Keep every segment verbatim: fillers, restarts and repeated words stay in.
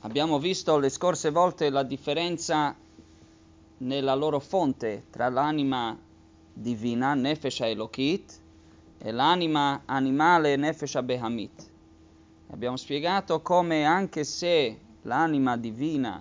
Abbiamo visto le scorse volte la differenza nella loro fonte tra l'anima divina, Nefesh Elokit, e l'anima animale, Nefesh Behamit. Abbiamo spiegato come anche se l'anima divina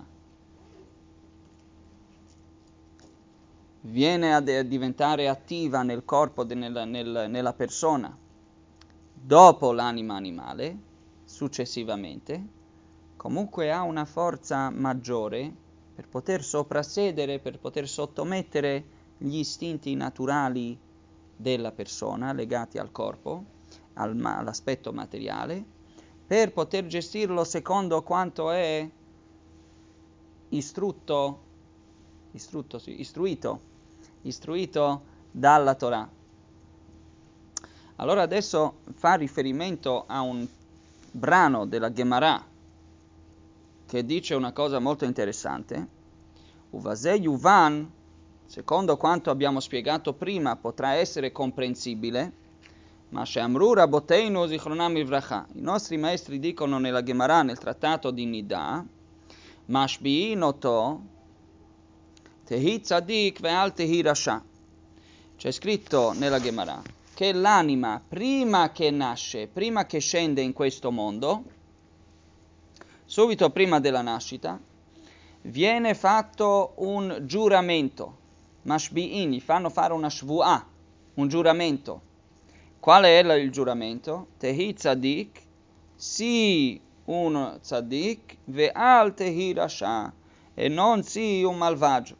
viene a diventare attiva nel corpo, de, nel, nel, nella persona, dopo l'anima animale, successivamente, comunque ha una forza maggiore per poter soprassedere, per poter sottomettere gli istinti naturali della persona legati al corpo, al, all'aspetto materiale, per poter gestirlo secondo quanto è istrutto, istrutto, sì, istruito, istruito dalla Torah. Allora adesso fa riferimento a un brano della Gemara che dice una cosa molto interessante. Uvase Yuvan, secondo quanto abbiamo spiegato prima, potrà essere comprensibile, ma Sheamru Raboteinu Zichronam Livracha. I nostri maestri dicono nella Gemara, nel trattato di Nida, Mashbi'in oto Tehi Tzadik ve'al Tehi Rasha. C'è scritto nella Gemara che l'anima, prima che nasce, prima che scende in questo mondo, subito prima della nascita, viene fatto un giuramento. Mashbi'in, gli fanno fare una shvu'ah, un giuramento. Qual è il giuramento? Tehi tzadik, sii un tzadik, ve'al tehi rasha, e non sii un malvagio.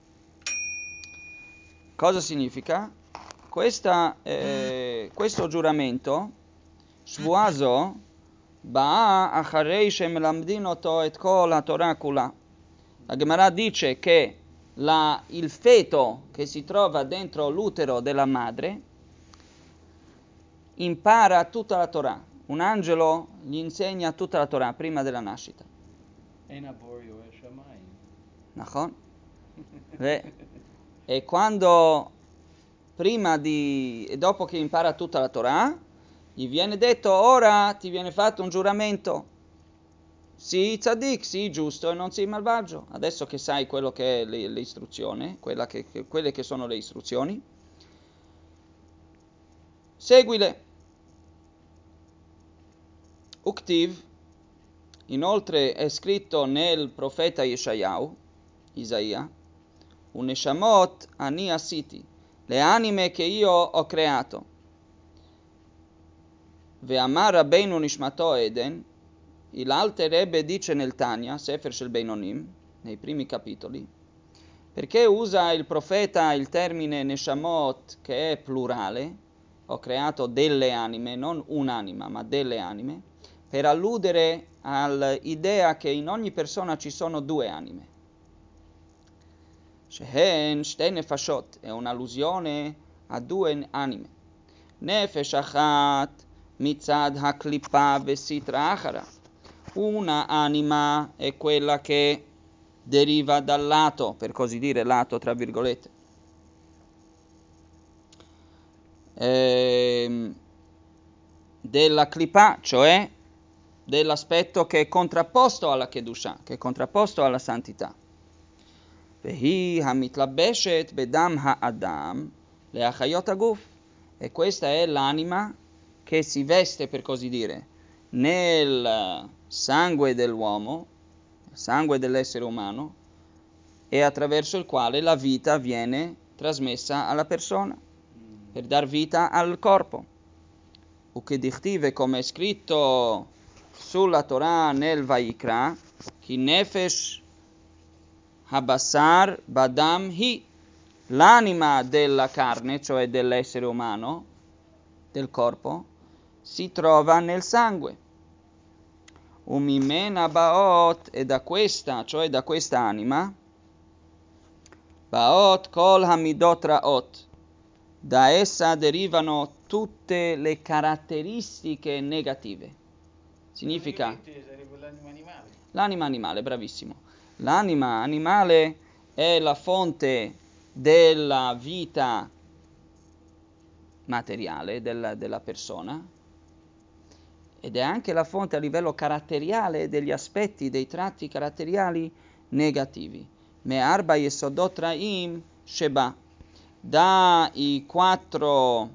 Cosa significa? Questa, eh, questo giuramento, shvu'azo, ba'a acharei shemelamdin oto et kol haTorah kula. La Gemara dice che la, il feto che si trova dentro l'utero della madre impara tutta la Torah. Un angelo gli insegna tutta la Torah prima della nascita. E quando, prima di, e dopo che impara tutta la Torah, gli viene detto: ora ti viene fatto un giuramento. Sii tzadik, sii giusto e non sii malvagio. Adesso che sai quello che è l'istruzione, quella che, che, quelle che sono le istruzioni, seguile. Uktiv, inoltre è scritto nel profeta Yeshayahu, Isaia, un neshamot ani asiti, le anime che io ho creato. Ve'amar Rabbeinu nishmato Eden, il Alter Rebbe dice nel Tanya, Sefer Shel Beinonim, nei primi capitoli, perché usa il profeta il termine neshamot, che è plurale, ho creato delle anime, non un'anima, ma delle anime, per alludere all'idea che in ogni persona ci sono due anime. Shehen shtei nefashot, è un'allusione a due anime. Nefesh achat mitzad haklipa vesitra achara. Una anima è quella che deriva dal lato, per così dire, lato tra virgolette, ehm, della klipa, cioè dell'aspetto che è contrapposto alla kedusha, che è contrapposto alla santità. Vehi hamitlabeshet bedam ha'adam leachayot aguf. E questa è l'anima che si veste, per così dire, nel sangue dell'uomo, sangue dell'essere umano, e attraverso il quale la vita viene trasmessa alla persona, per dar vita al corpo. Ukedichtive, come è scritto sulla Torah nel Vaikra, Ki nefesh habasar badam hi, l'anima della carne, cioè dell'essere umano, del corpo, si trova nel sangue. Umimena baot, e da questa, cioè da questa anima, baot kol hamidot raot, da essa derivano tutte le caratteristiche negative. Significa l'anima animale. L'anima animale, bravissimo. L'anima animale è la fonte della vita materiale della, della persona, ed è anche la fonte a livello caratteriale degli aspetti, dei tratti caratteriali negativi. Me arba yesodot ra'im sheba, dai quattro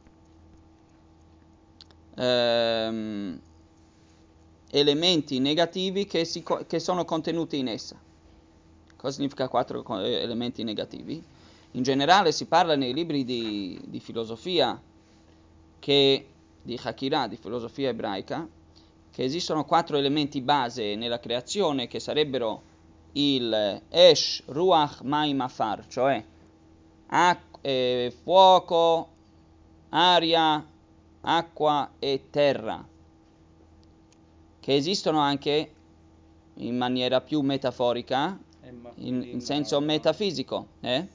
ehm, elementi negativi che, si, che sono contenuti in essa. Cosa significa quattro elementi negativi? In generale si parla nei libri di, di filosofia, che, di Hakira, di filosofia ebraica, che esistono quattro elementi base nella creazione che sarebbero il Esh, Ruach, Maim, Afar, cioè ac- eh, fuoco, aria, acqua e terra, che esistono anche in maniera più metaforica, in, in senso metafisico. Eh?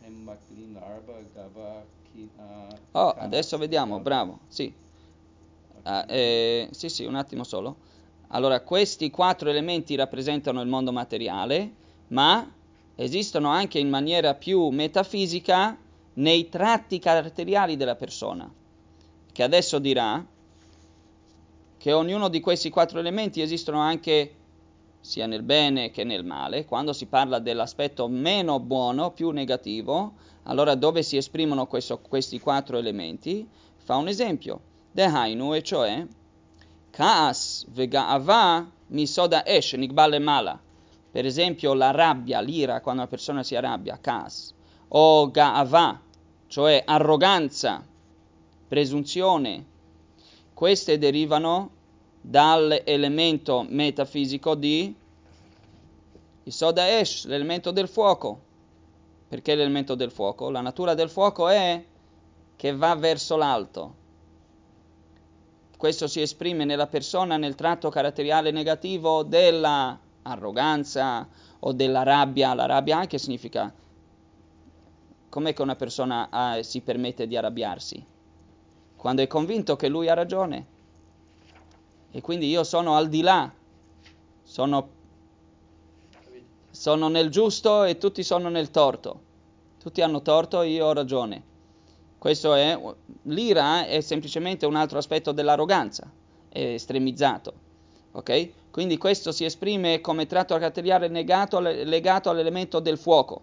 Oh, adesso vediamo, bravo, sì. Ah, eh, sì, sì, un attimo solo. Allora, questi quattro elementi rappresentano il mondo materiale, ma esistono anche in maniera più metafisica nei tratti caratteriali della persona, che adesso dirà che ognuno di questi quattro elementi esistono anche sia nel bene che nel male. Quando si parla dell'aspetto meno buono, più negativo, allora dove si esprimono questo, questi quattro elementi? Fa un esempio. Dehainu, e cioè Kaas vega'ava misoda esh nigbale mala. Per esempio la rabbia, l'ira, quando una persona si arrabbia, Kaas. O ga'ava, cioè arroganza, presunzione. Queste derivano dall'elemento metafisico di Isoda Esh, l'elemento del fuoco. Perché l'elemento del fuoco? La natura del fuoco è che va verso l'alto. Questo si esprime nella persona nel tratto caratteriale negativo della arroganza o della rabbia. La rabbia anche significa com'è che una persona ah, si permette di arrabbiarsi? Quando è convinto che lui ha ragione. E quindi io sono al di là, sono, sono nel giusto e tutti sono nel torto. Tutti hanno torto e io ho ragione. Questo è, l'ira è semplicemente un altro aspetto dell'arroganza, è estremizzato. Ok? Quindi questo si esprime come tratto caratteriale negato, legato all'elemento del fuoco.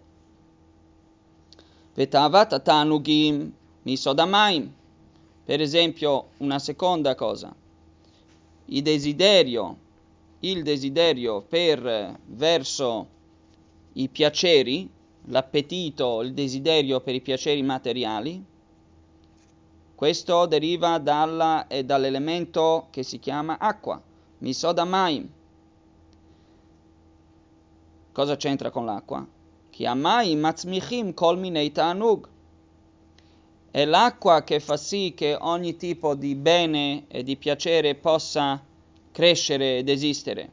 Vetavat tanugim misodamaim. Per esempio, una seconda cosa. Il desiderio, il desiderio per verso i piaceri, l'appetito, il desiderio per i piaceri materiali, questo deriva dalla, eh, dall'elemento che si chiama acqua, misoda maim. Cosa c'entra con l'acqua? Chi amaim matzmichim kol minei ta'anug. È l'acqua che fa sì che ogni tipo di bene e di piacere possa crescere ed esistere.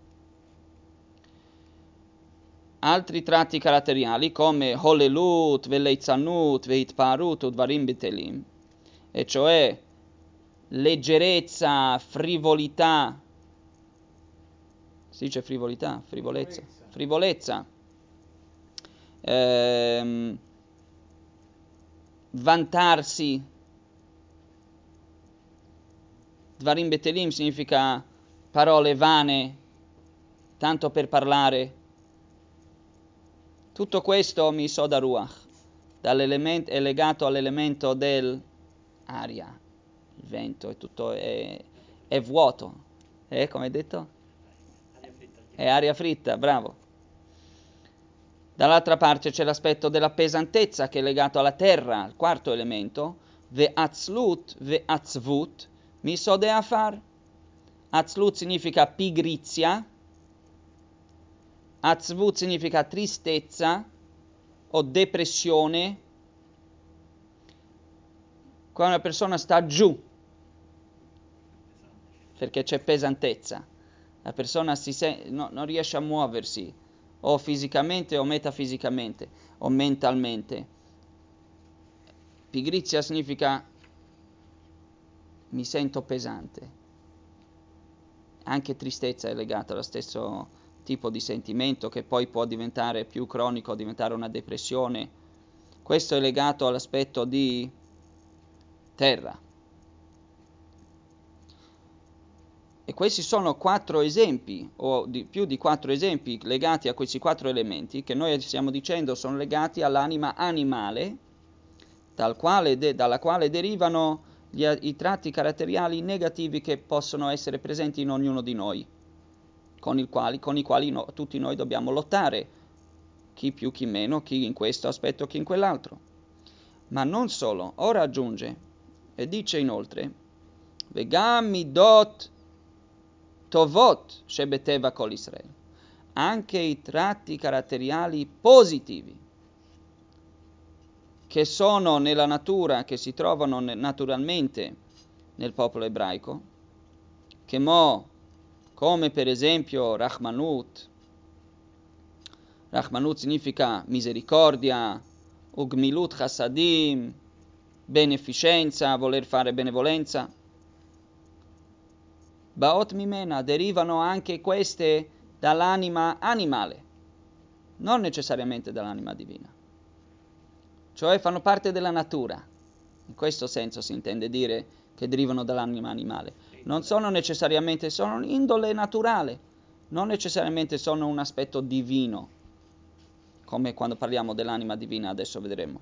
Altri tratti caratteriali come holelut, veleitzanut, veitparut, udvarim betelim, e cioè leggerezza, frivolità, si dice frivolità, frivolezza, frivolezza, ehm, vantarsi. Dvarim betelim significa parole vane, tanto per parlare. Tutto questo mi soda ruach, dall'elemento, è legato all'elemento dell'aria, il vento, è tutto, è, è vuoto, è come hai detto? È aria fritta, bravo. Dall'altra parte c'è l'aspetto della pesantezza che è legato alla terra, il quarto elemento, ve'atzlut, ve'atzvut, mi sode afar. Atzlut significa pigrizia, atzvut significa tristezza o depressione. Quando una persona sta giù perché c'è pesantezza, la persona si sen- no, non riesce a muoversi o fisicamente o metafisicamente o mentalmente. Pigrizia significa mi sento pesante. Anche tristezza è legata allo stesso tipo di sentimento che poi può diventare più cronico, diventare una depressione. Questo è legato all'aspetto di terra. E questi sono quattro esempi, o di, più di quattro esempi legati a questi quattro elementi, che noi stiamo dicendo sono legati all'anima animale, dal quale de, dalla quale derivano gli, i tratti caratteriali negativi che possono essere presenti in ognuno di noi, con, il quali, con i quali no, tutti noi dobbiamo lottare, chi più, chi meno, chi in questo aspetto, chi in quell'altro. Ma non solo, ora aggiunge, e dice inoltre, Vegam midot tovot shebeteva kol Israel, anche i tratti caratteriali positivi che sono nella natura, che si trovano naturalmente nel popolo ebraico, che mo, come per esempio Rahmanut. Rahmanut significa misericordia, ugmilut chassadim, beneficenza, voler fare benevolenza. Baot mimena, derivano anche queste dall'anima animale, non necessariamente dall'anima divina. Cioè fanno parte della natura. In questo senso si intende dire che derivano dall'anima animale. Non sono necessariamente, sono indole naturale, non necessariamente sono un aspetto divino, come quando parliamo dell'anima divina, adesso vedremo.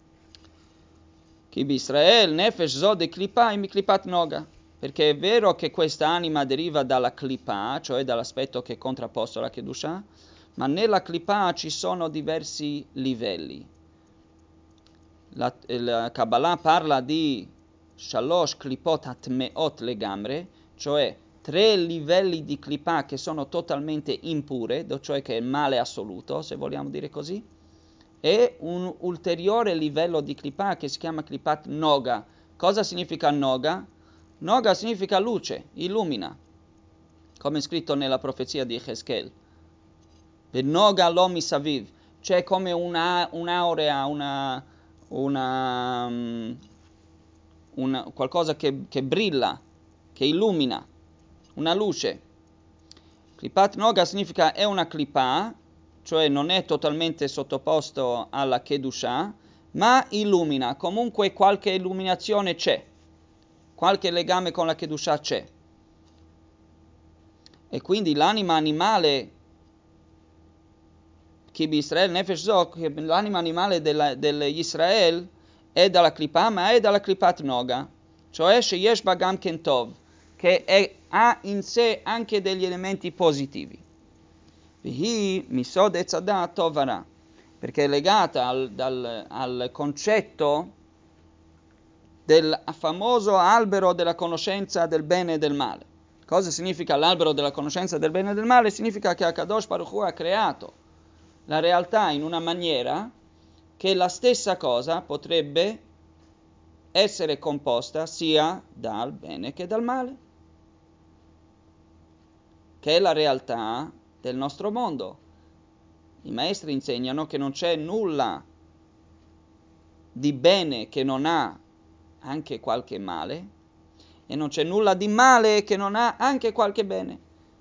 Ki Israel nefesh zod e klipa im klipat noga. Perché è vero che questa anima deriva dalla klipa, cioè dall'aspetto che è contrapposto alla kedusha, ma nella klipa ci sono diversi livelli. La, la Kabbalah parla di shalosh klipot hatmeot legamre, cioè tre livelli di klipa che sono totalmente impure, cioè che è male assoluto, se vogliamo dire così, e un ulteriore livello di klipa che si chiama klipat noga. Cosa significa noga? Noga significa luce, illumina, come è scritto nella profezia di Ezechiel. Noga lo misaviv, cioè come una, un'aurea, una, una, una qualcosa che, che brilla, che illumina, una luce. Klipat noga significa è una klipa, cioè non è totalmente sottoposto alla kedusha, ma illumina, comunque qualche illuminazione c'è. Qualche legame con la kedusha c'è. E quindi l'anima animale, Ki Israel nefesh zok, l'anima animale degli Israel è dalla klipa, ma è dalla klipat noga, cioè sheyesh ba gam ken tov, che è, ha in sé anche degli elementi positivi. Vihi misod etzada tovara, perché è legata al, dal, al concetto del famoso albero della conoscenza del bene e del male. Cosa significa l'albero della conoscenza del bene e del male? Significa che Akadosh Baruch Hu ha creato la realtà in una maniera che la stessa cosa potrebbe essere composta sia dal bene che dal male, che è la realtà del nostro mondo. I maestri insegnano che non c'è nulla di bene che non ha anche qualche male, e non c'è nulla di male che non ha anche qualche bene.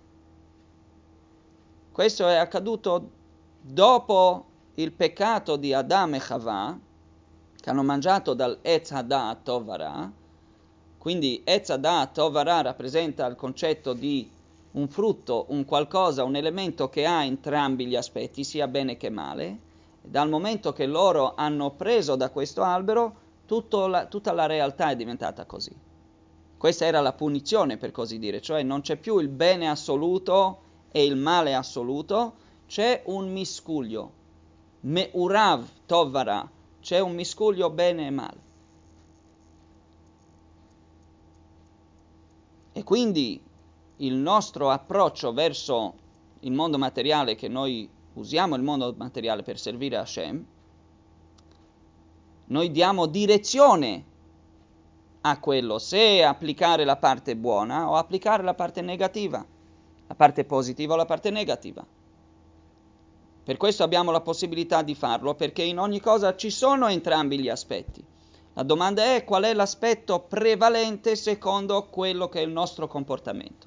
Questo è accaduto dopo il peccato di Adam e Chava, che hanno mangiato dal Etz Hadat Tovara. Quindi Etz Hadat Tovara rappresenta il concetto di un frutto, un qualcosa, un elemento che ha entrambi gli aspetti, sia bene che male. Dal momento che loro hanno preso da questo albero, la, tutta la realtà è diventata così. Questa era la punizione, per così dire, cioè non c'è più il bene assoluto e il male assoluto, c'è un miscuglio. Me'urav tovara, c'è un miscuglio bene e male. E quindi il nostro approccio verso il mondo materiale, che noi usiamo il mondo materiale per servire a Hashem, noi diamo direzione a quello, se applicare la parte buona o applicare la parte negativa, la parte positiva o la parte negativa. Per questo abbiamo la possibilità di farlo, perché in ogni cosa ci sono entrambi gli aspetti. La domanda è qual è l'aspetto prevalente secondo quello che è il nostro comportamento.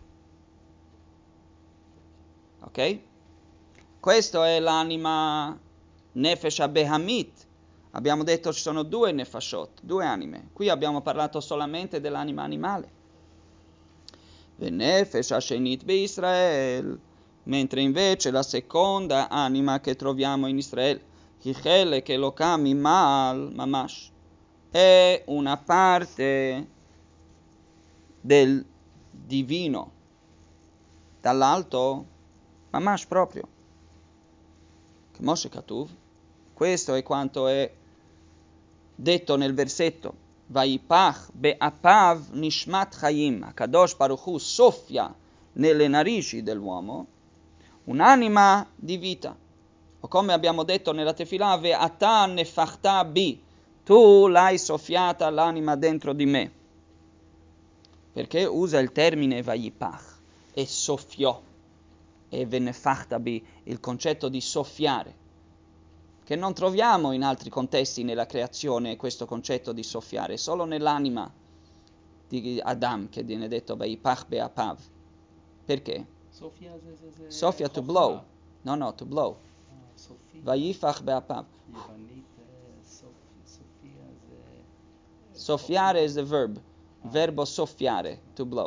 Ok? Questo è l'anima Nefesh Abehamit. Abbiamo detto ci sono due Nefashot, due anime. Qui abbiamo parlato solamente dell'anima animale. Venefesh Hashenit Israel, mentre invece la seconda anima che troviamo in Israele, Hichele che lo kami mal mamash, è una parte del divino, dall'alto, mamash proprio. Moshe Katuv, questo è quanto è detto nel versetto. Vaipach be'apav nishmat chayim, Kadosh Baruch Hu soffia nelle narici dell'uomo un'anima di vita. O come abbiamo detto nella Tefillah, ve'ata nefachta bi, tu l'hai soffiata l'anima dentro di me. Perché usa il termine vaipach, e soffiò, e venefachta bi, il concetto di soffiare, che non troviamo in altri contesti nella creazione questo concetto di soffiare, solo nell'anima di Adam che viene detto vaipach be'apav. Perché? Sophia, זה, זה, זה Sophia to חוכמה. blow. No, no, to blow. אה, סופיה. Vaifach be'apav. יוונית, אה, סופ- סופיה זה... Soffiare is the verb. Ah. Verbo soffiare, to blow.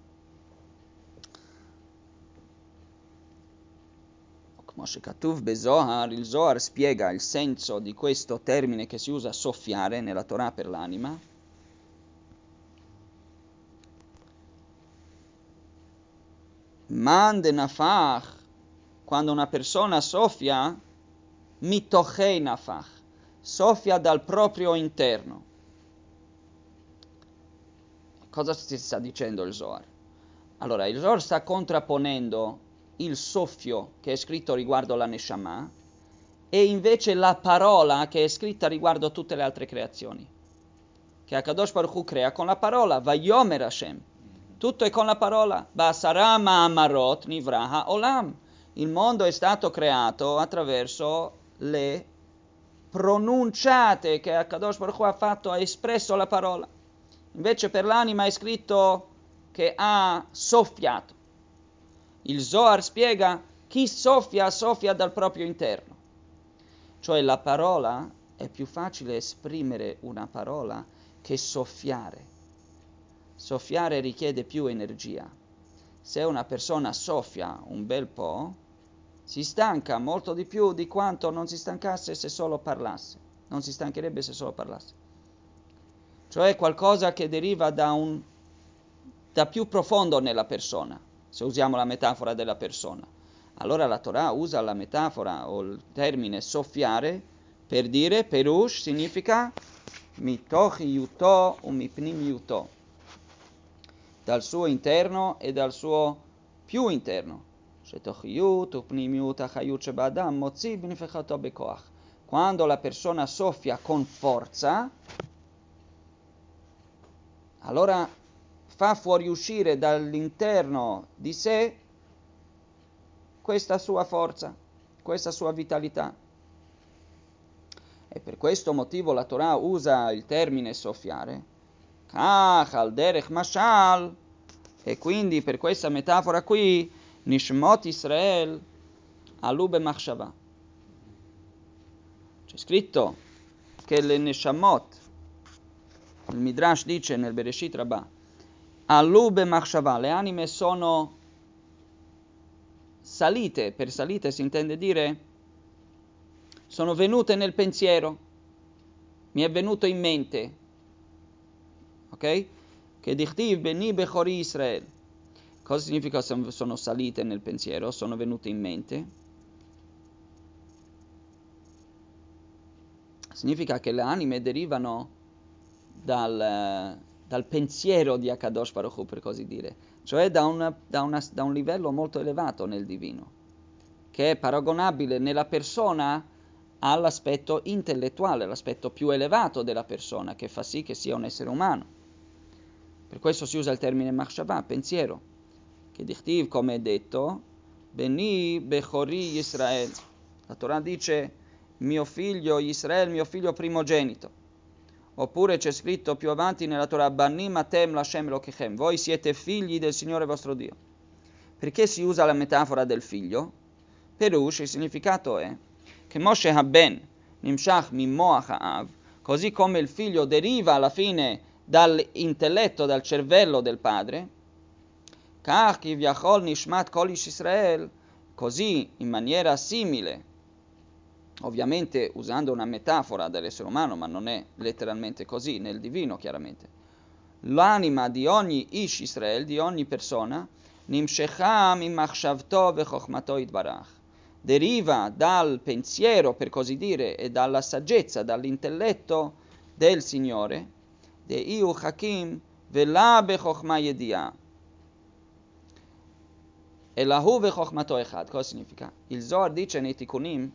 Come Katuv beZohar, il Zohar spiega il senso di questo termine che si usa soffiare nella Torah per l'anima. Man de nafach, quando una persona soffia, mitochei nafach, soffia dal proprio interno. Cosa si sta dicendo il Zohar? Allora, il Zohar sta contrapponendo il soffio che è scritto riguardo la Neshama e invece la parola che è scritta riguardo tutte le altre creazioni. Che HaKadosh Baruch Hu crea con la parola, Vayomer Hashem. Tutto è con la parola. Basara ma'amarot nivraha olam. Il mondo è stato creato attraverso le pronunciate che HaKadosh Baruch Hu ha fatto, ha espresso la parola. Invece per l'anima è scritto che ha soffiato. Il Zohar spiega chi soffia, soffia dal proprio interno. Cioè la parola, è più facile esprimere una parola che soffiare. Soffiare richiede più energia. Se una persona soffia un bel po', si stanca molto di più di quanto non si stancasse se solo parlasse. Non si stancherebbe se solo parlasse. Cioè qualcosa che deriva da un da più profondo nella persona, se usiamo la metafora della persona. Allora la Torah usa la metafora o il termine soffiare per dire perush significa mitoch yuto o mipnim yuto, dal suo interno e dal suo più interno. Quando la persona soffia con forza, allora fa fuoriuscire dall'interno di sé questa sua forza, questa sua vitalità. E per questo motivo la Torah usa il termine soffiare, Kach al derech mashal, e quindi per questa metafora qui, Nishmot Israel alu b'machshava. C'è scritto che le Neshamot, il Midrash dice nel Bereshit Rabbah, alu b'machshava, le anime sono salite, per salite si intende dire, sono venute nel pensiero, mi è venuto in mente, ok? Che dichtiv beni bechori Israel. Cosa significa sono salite nel pensiero, sono venute in mente? Significa che le anime derivano dal, dal pensiero di HaKadosh Baruch Hu, per così dire, cioè da, una, da, una, da un livello molto elevato nel divino, che è paragonabile nella persona all'aspetto intellettuale, l'aspetto più elevato della persona, che fa sì che sia un essere umano. Per questo si usa il termine machshava, pensiero, che dichtiv, come è detto, Beni Bechori Israel. La Torah dice, mio figlio Israel, mio figlio primogenito. Oppure c'è scritto più avanti nella Torah, Banim Atem Lashem Elokechem, voi siete figli del Signore vostro Dio. Perché si usa la metafora del figlio? Perush, il significato è che Moshe Haben Nimshach Mimoach Ha'av, così come il figlio deriva alla fine dall'intelletto, dal cervello del padre, Kach kivyachol nishmat kol ish Israel, così in maniera simile, ovviamente usando una metafora dell'essere umano, ma non è letteralmente così, nel divino chiaramente. L'anima di ogni ish Israel, di ogni persona, nimshecha mimachshavto vechochmato itbarach, deriva dal pensiero, per così dire, e dalla saggezza, dall'intelletto del Signore, de iu hakim vela bechochma yedia. E la hu vechochmato echad. Cosa significa? Il Zohar dice nei Tikkunim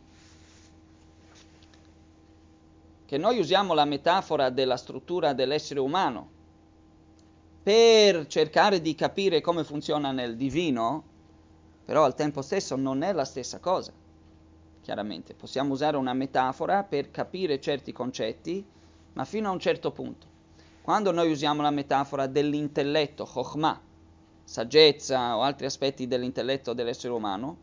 che noi usiamo la metafora della struttura dell'essere umano per cercare di capire come funziona nel divino, però al tempo stesso non è la stessa cosa. Chiaramente possiamo usare una metafora per capire certi concetti, ma fino a un certo punto. Quando noi usiamo la metafora dell'intelletto, chokhmah, saggezza o altri aspetti dell'intelletto dell'essere umano,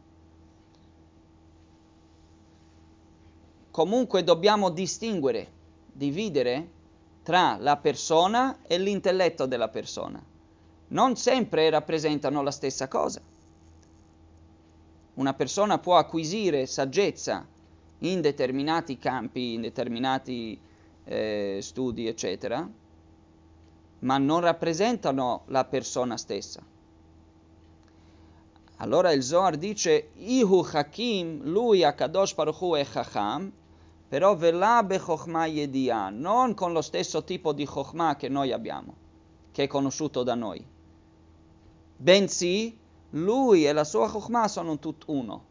comunque dobbiamo distinguere, dividere tra la persona e l'intelletto della persona. Non sempre rappresentano la stessa cosa. Una persona può acquisire saggezza in determinati campi, in determinati eh, studi, eccetera, ma non rappresentano la persona stessa. Allora il Zohar dice, Ihu Hakim, lui Akadosh Baruch Hu è Chacham, però Vela Bechochma Yedia, non con lo stesso tipo di Chochma che noi abbiamo, che è conosciuto da noi. Bensì, lui e la sua Chochma sono un tutt'uno.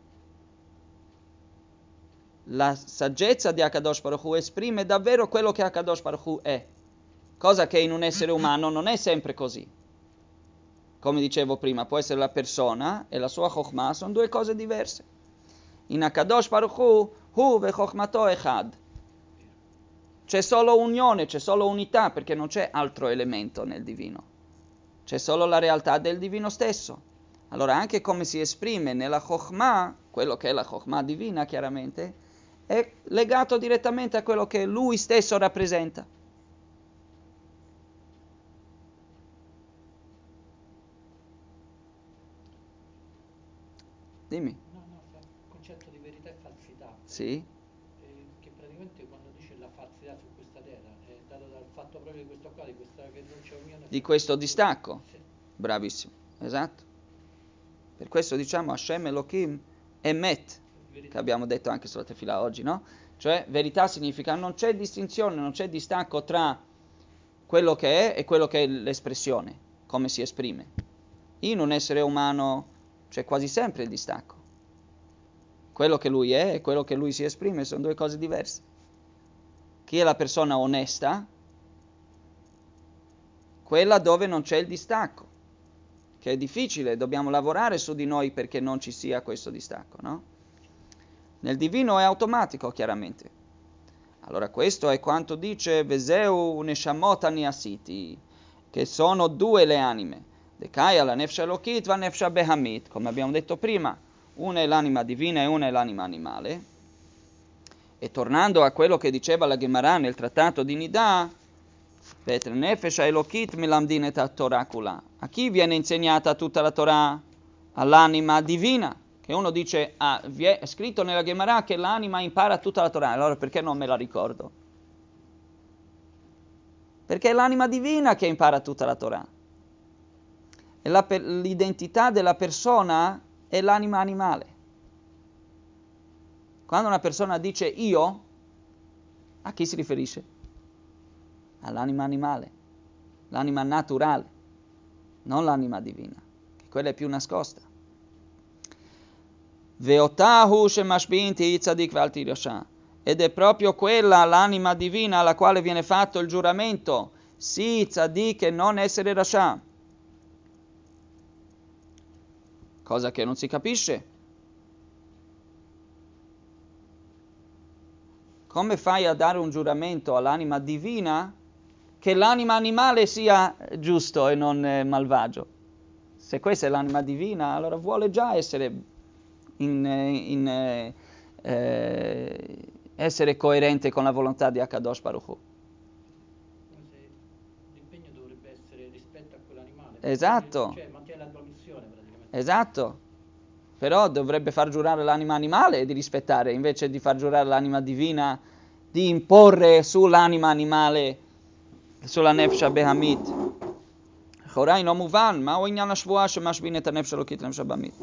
La saggezza di Akadosh Baruch Hu esprime davvero quello che Akadosh Baruch Hu è, cosa che in un essere umano non è sempre così. Come dicevo prima, può essere la persona e la sua Chochma, sono due cose diverse. In Akadosh Baruch Hu, Hu ve Chochmato Echad. C'è solo unione, c'è solo unità, perché non c'è altro elemento nel divino. C'è solo la realtà del divino stesso. Allora anche come si esprime nella Chochma, quello che è la Chochma divina chiaramente, è legato direttamente a quello che lui stesso rappresenta. Dimmi. No, no, fa- il concetto di verità e falsità, Sì? eh, che praticamente quando dice la falsità su questa terra è dato dal fatto proprio di questo qua, di questa che non c'è unione Di fra questo Cristo e distacco. Sì. Bravissimo. Esatto. Per questo diciamo Hashem Elohim Emet, che Verità. abbiamo detto anche sulla tefila oggi, no? Cioè verità significa non c'è distinzione, non c'è distacco tra quello che è e quello che è l'espressione, come si esprime. In un essere umano c'è quasi sempre il distacco. Quello che lui è e quello che lui si esprime sono due cose diverse. Chi è la persona onesta? Quella dove non c'è il distacco, che è difficile, dobbiamo lavorare su di noi perché non ci sia questo distacco, no? Nel divino è automatico, chiaramente. Allora questo è quanto dice Veseu Neshamot Aniasiti, che sono due le anime, Dekaya la Nefsha Elokit va Nefsha Behamit, come abbiamo detto prima, una è l'anima divina e una è l'anima animale. E tornando a quello che diceva la Gemara nel trattato di Nida, Bet Nefesh Elokit Melamdin et Torah Kula. A chi viene insegnata tutta la Torah? All'anima divina. Che uno dice, ah, è scritto nella Gemara che l'anima impara tutta la Torah, allora perché non me la ricordo? Perché è l'anima divina che impara tutta la Torah. E la, l'identità della persona è l'anima animale. Quando una persona dice io, a chi si riferisce? All'anima animale, l'anima naturale, non l'anima divina, che quella è più nascosta. Veotahu shemashbinti tzadik ve'alti rasha. Ed è proprio quella l'anima divina alla quale viene fatto il giuramento, sì, tzadik e non essere rasha. Cosa che non si capisce. Come fai a dare un giuramento all'anima divina che l'anima animale sia giusto e non eh, malvagio? Se questa è l'anima divina, allora vuole già essere, in, in, eh, eh, essere coerente con la volontà di Akadosh Baruch Hu. Come se l'impegno dovrebbe essere rispetto a quell'animale, Esatto. cioè mantiene la tua missione. Esatto. Però dovrebbe far giurare l'anima animale e di rispettare, invece di far giurare l'anima divina, di imporre sull'anima animale, sulla nefesh הבהמית. לכאורה אינו מובן, מהו עניין השבועה שמשבין את הנפש האלוקית לנפש הבהמית?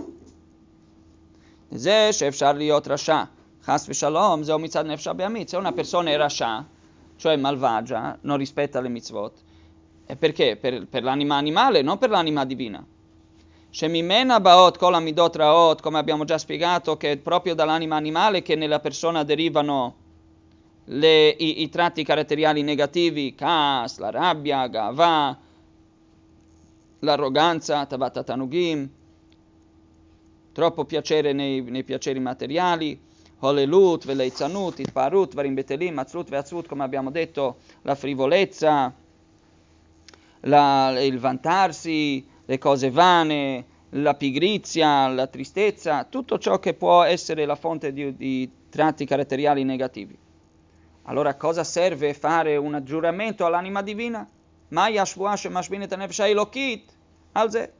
זה שאפשר להיות רשע, חס ושלום, זהו מצד נפש הבהמית. Se una persona è rasha, cioè malvagia, non rispetta le mitzvot, e perché? Per, per l'anima animale, non per l'anima divina. Shemimena baot kol amidot raot, come abbiamo già spiegato, che è proprio dall'anima animale che nella persona derivano le, i, i tratti caratteriali negativi, kas, la rabbia, gava, l'arroganza, tavat tanugim, troppo piacere nei, nei piaceri materiali, holelut, veleitzanut, itparut, varim betelim, atzlut, veatzlut, come abbiamo detto, la frivolezza, la, il vantarsi, le cose vane, la pigrizia, la tristezza, tutto ciò che può essere la fonte di, di tratti caratteriali negativi. Allora cosa serve fare un giuramento all'anima divina? Maya shvuah shemashbinet hanefesh haelokit, alze.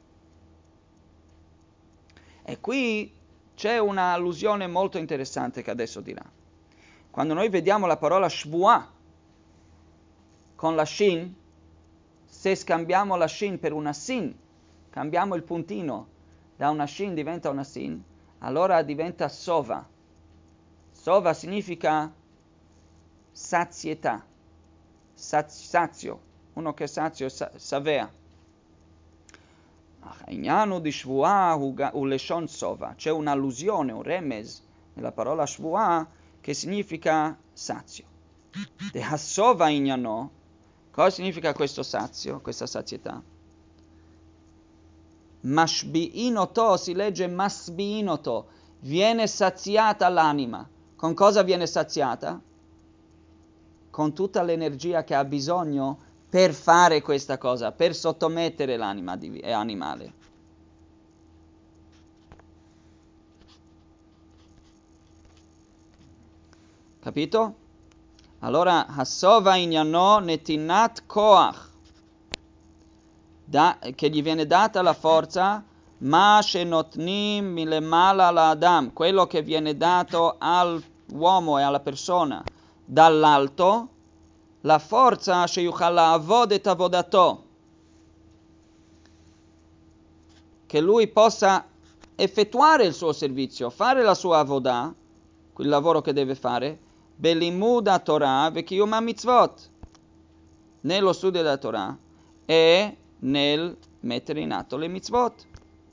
E qui c'è una allusione molto interessante che adesso dirà. Quando noi vediamo la parola shvuah con la shin, se scambiamo la shin per una sin, cambiamo il puntino, da una shin diventa una sin, allora diventa sova. Sova significa sazietà, sazio, uno che è sazio, savea. העניין הוא דשבועה הוא לשון sova. C'è un'allusione, un remez nella parola shvuah che significa sazio. De hasova ignano, cosa significa questo sazio, questa sazietà? Mashbi'inoto, si legge masbi'inoto, viene saziata l'anima. Con cosa viene saziata? Con tutta l'energia che ha bisogno per fare questa cosa, per sottomettere l'anima div- animale. Capito? Allora, hasova ignano netinat koach, Da, che gli viene data la forza, ma shenotnim milemala la adam, quello che viene dato all'uomo e alla persona dall'alto, la forza sheyuchal la'avod et avodato, che lui possa effettuare il suo servizio, fare la sua avodah, il lavoro che deve fare, belimud Torah vekiyum mitzvot, nello studio della Torah e nel mettere in atto le mitzvot.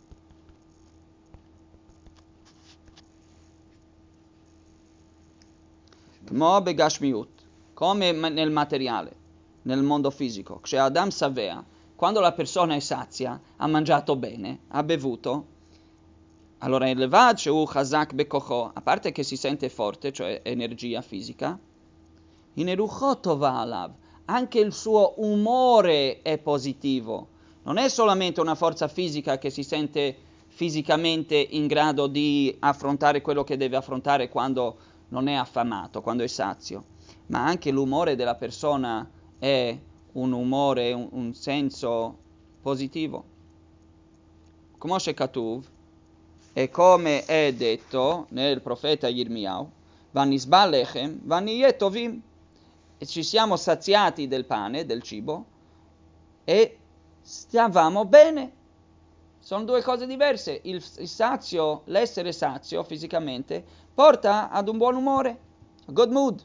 Kmo begashmiut, come nel materiale, nel mondo fisico. C'è Adam Savea, quando la persona è sazia, ha mangiato bene, ha bevuto, allora il levad shehu chazak bekocho, a parte che si sente forte, cioè energia fisica, in eruchot tova alav, anche il suo umore è positivo. Non è solamente una forza fisica che si sente fisicamente in grado di affrontare quello che deve affrontare quando non è affamato, quando è sazio, ma anche l'umore della persona è un umore, un, un senso positivo. Come Katuv, e come è detto nel profeta Yirmiyahu, Vanisba lechem, vaniyeh tovim, e ci siamo saziati del pane, del cibo, e stavamo bene. Sono due cose diverse. Il, il sazio, l'essere sazio fisicamente, porta ad un buon umore, a good mood.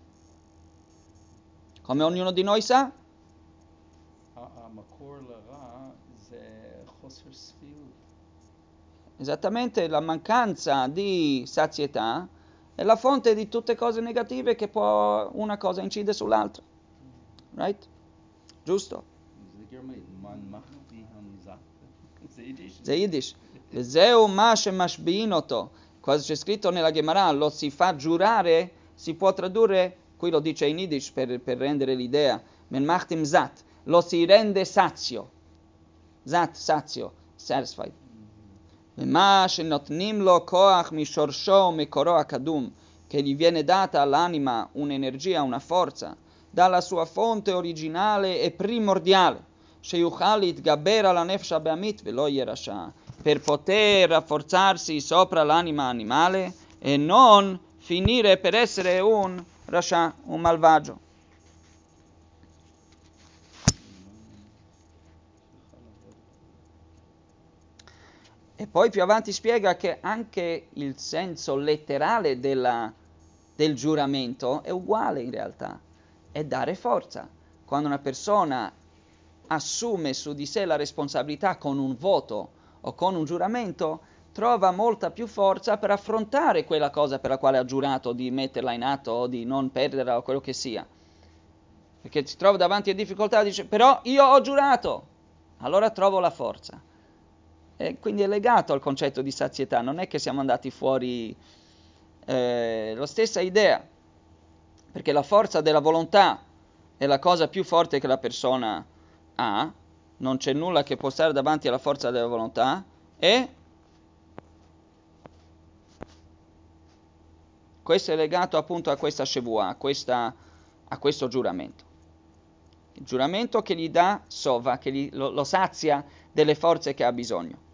Come ognuno di noi sa. Esattamente, la mancanza di sazietà è la fonte di tutte cose negative che può una cosa incide sull'altra. Right? Giusto? זה יידיש. וזהו מה שמשביעין אותו. Cosa c'è scritto nella Gemara, lo si fa giurare, si può tradurre, qui lo dice in Yiddish per, per rendere l'idea, men machtim zat, lo si rende sazio. Zat, sazio, satisfied. ומה שנותנים לו כוח משורשו ומקורו הקדום, che gli viene data all'anima un'energia, una forza, dalla sua fonte originale e primordiale, שיוכל להתגבר על הנפש הבהמית ולא יהיה רשע, per poter rafforzarsi sopra l'anima animale e non finire per essere un rasha, un malvagio. E poi più avanti spiega che anche il senso letterale della, del giuramento è uguale in realtà, è dare forza. Quando una persona assume su di sé la responsabilità con un voto o con un giuramento, trova molta più forza per affrontare quella cosa per la quale ha giurato di metterla in atto o di non perderla o quello che sia. Perché si trova davanti a difficoltà e dice, però io ho giurato, allora trovo la forza. E quindi è legato al concetto di sazietà, non è che siamo andati fuori, eh, la stessa idea, perché la forza della volontà è la cosa più forte che la persona ha, non c'è nulla che può stare davanti alla forza della volontà, e questo è legato appunto a questa Shevuah, a, questa, a questo giuramento. Il giuramento che gli dà sova, che gli, lo, lo sazia delle forze che ha bisogno.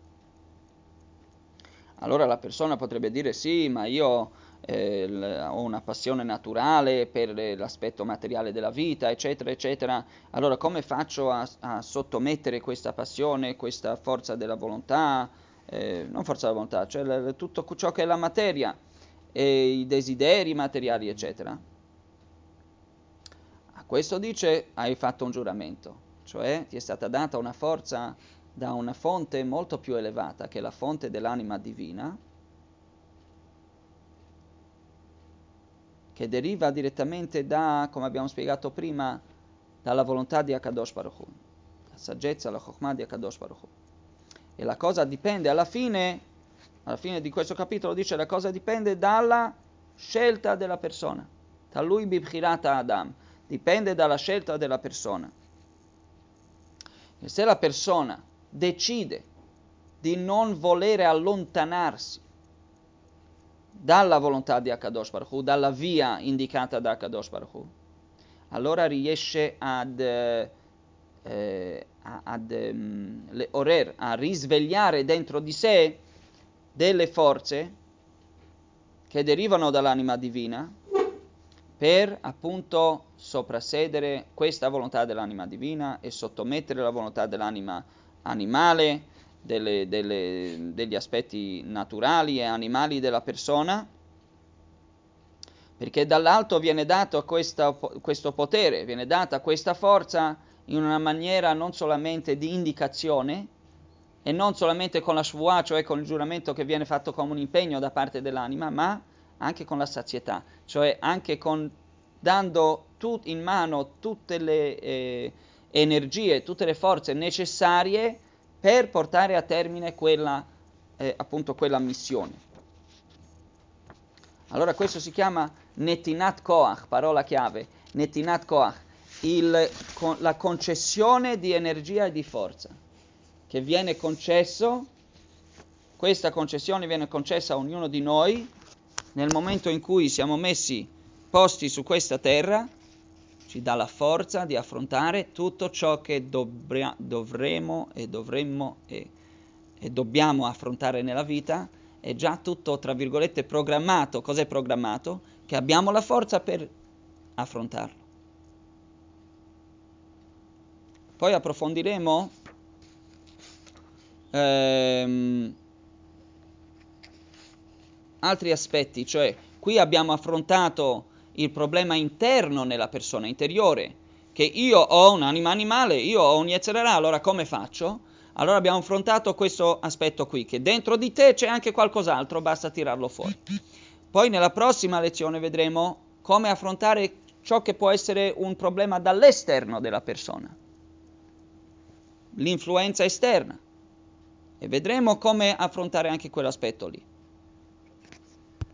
Allora la persona potrebbe dire sì, ma io eh, l- ho una passione naturale per l'aspetto materiale della vita, eccetera, eccetera. Allora come faccio a, a sottomettere questa passione, questa forza della volontà, eh, non forza della volontà, cioè l- tutto ciò che è la materia, e i desideri materiali, eccetera? A questo dice hai fatto un giuramento, cioè ti è stata data una forza da una fonte molto più elevata, che è la fonte dell'anima divina, che deriva direttamente da, come abbiamo spiegato prima, dalla volontà di Akadosh Baruch Hu, la saggezza, la Chokhmah di Akadosh Baruch Hu. E la cosa dipende, alla fine, alla fine di questo capitolo dice, la cosa dipende dalla scelta della persona. Talui bibchirata Adam, dipende dalla scelta della persona. E se la persona decide di non volere allontanarsi dalla volontà di Akadosh Baruch Hu, dalla via indicata da Akadosh Baruch Hu, allora riesce ad, eh, ad um, le orer, a risvegliare dentro di sé delle forze che derivano dall'anima divina per appunto soprassedere questa volontà dell'anima divina e sottomettere la volontà dell'anima animale, delle, delle, degli aspetti naturali e animali della persona, perché dall'alto viene dato questa, questo potere, viene data questa forza in una maniera non solamente di indicazione e non solamente con la shvuah, cioè con il giuramento che viene fatto come un impegno da parte dell'anima, ma anche con la sazietà, cioè anche con, dando tut, in mano tutte le eh, energie, tutte le forze necessarie per portare a termine quella, eh, appunto quella missione. Allora questo si chiama Netinat Koach, parola chiave, Netinat Koach, il, con, la concessione di energia e di forza, che viene concesso, questa concessione viene concessa a ognuno di noi nel momento in cui siamo messi, posti su questa terra, ci dà la forza di affrontare tutto ciò che dobbria, dovremo e dovremmo e, e dobbiamo affrontare nella vita. È già tutto, tra virgolette, programmato. Cos'è programmato? Che abbiamo la forza per affrontarlo. Poi approfondiremo ehm, altri aspetti, cioè qui abbiamo affrontato il problema interno nella persona, interiore, che io ho un'anima animale, io ho un Yetzer Hara, allora come faccio? Allora abbiamo affrontato questo aspetto qui, che dentro di te c'è anche qualcos'altro, basta tirarlo fuori. Poi nella prossima lezione vedremo come affrontare ciò che può essere un problema dall'esterno della persona, l'influenza esterna, e vedremo come affrontare anche quell'aspetto lì.